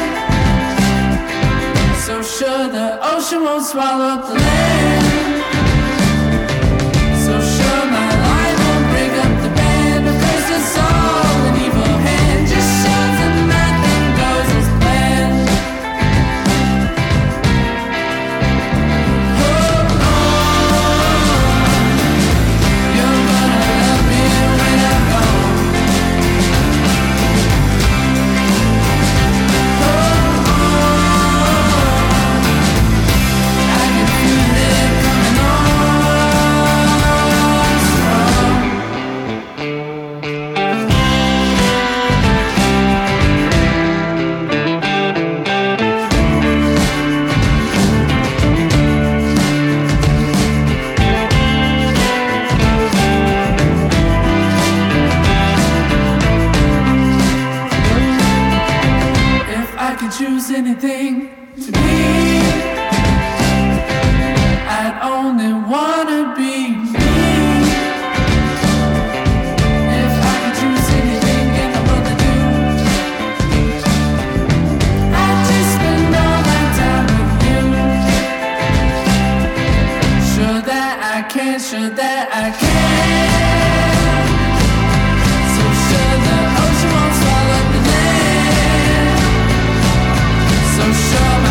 So sure the ocean won't swallow up the land. So sure my life won't break up the band, because it's all an evil hand. Just shows that nothing goes as planned. Hold on, you're gonna love me when I'm gone. Hold on, I can feel it coming on strong. If I could choose anything to be, I'd only wanna be me. If I could choose anything in the world to do, I'd just spend all my time with you. Sure that I can, sure that I can. So sure the ocean won't swallow up the land. So sure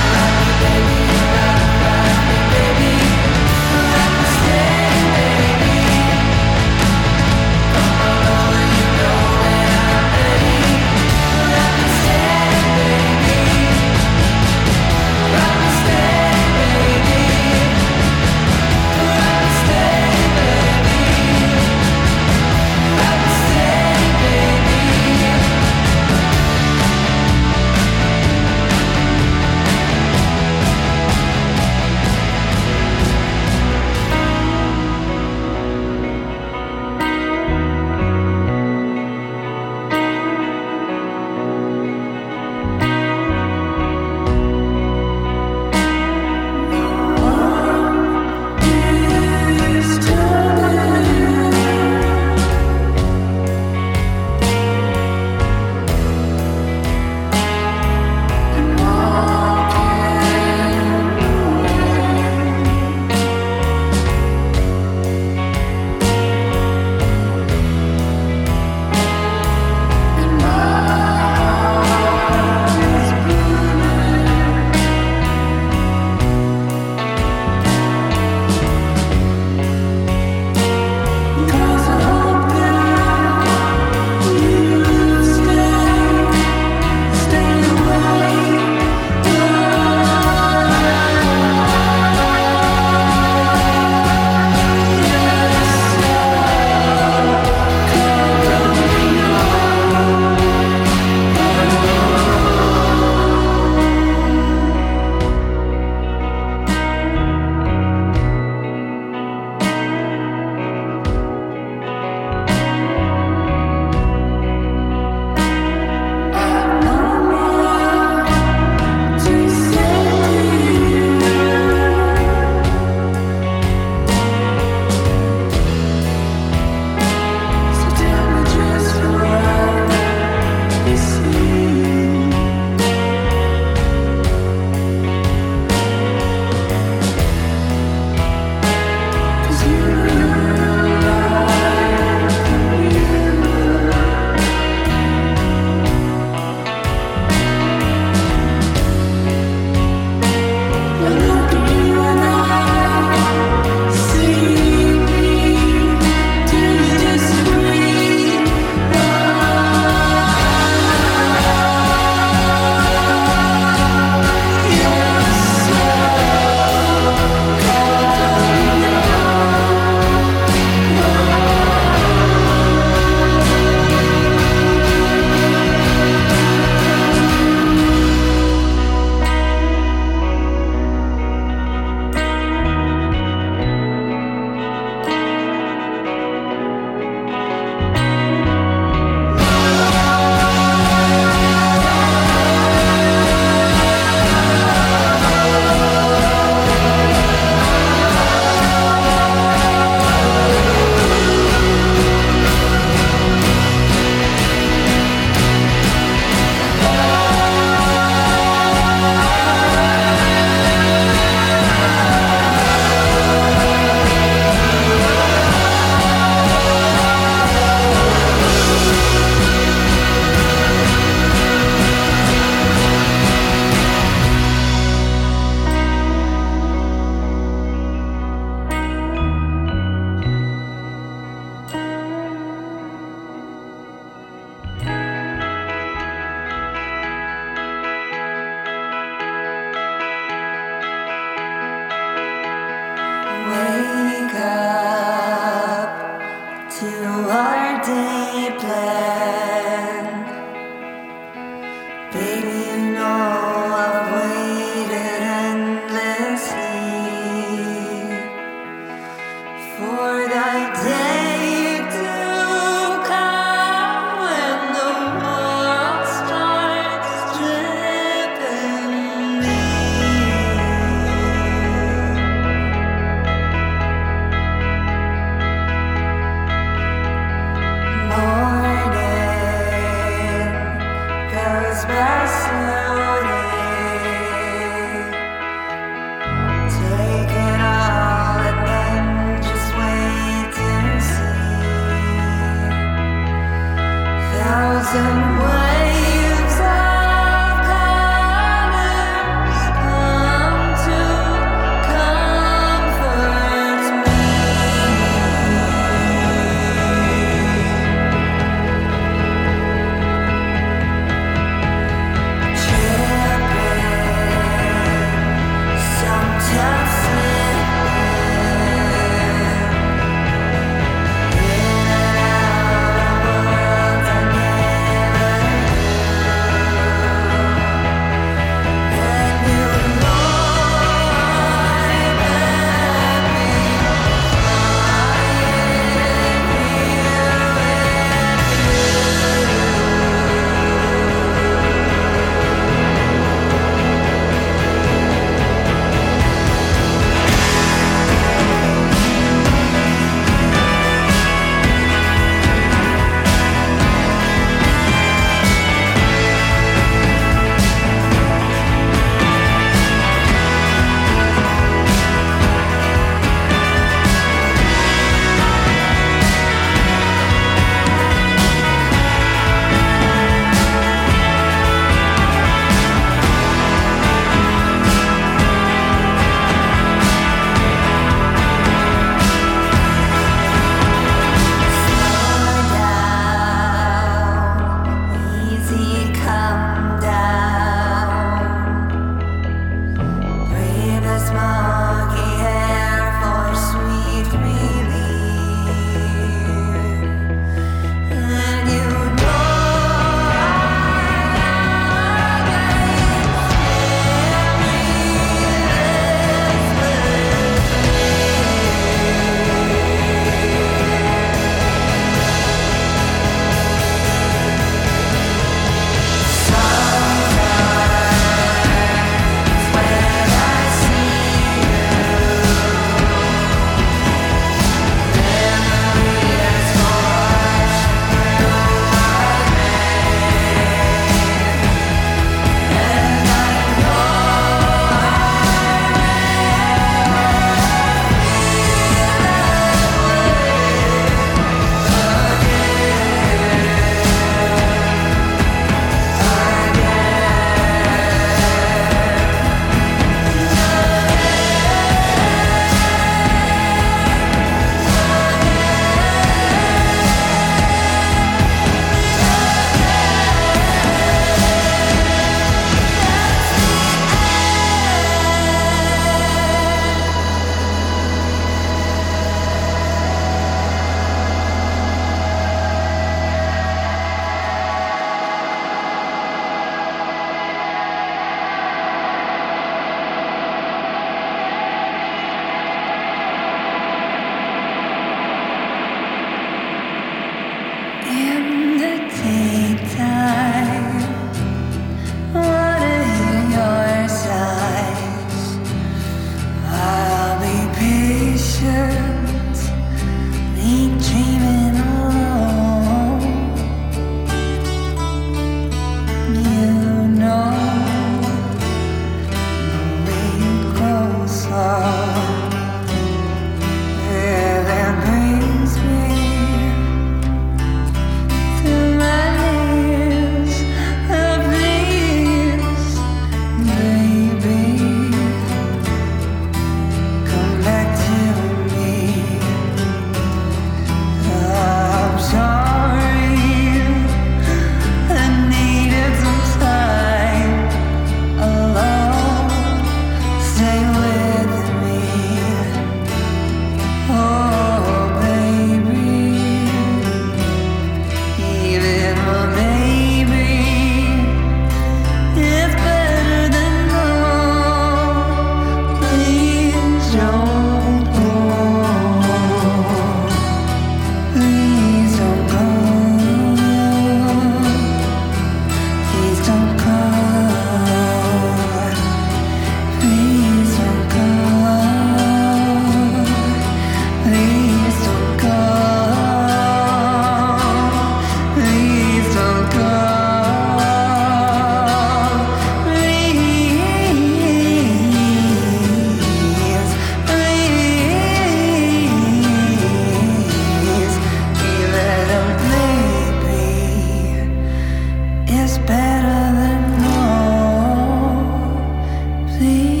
please.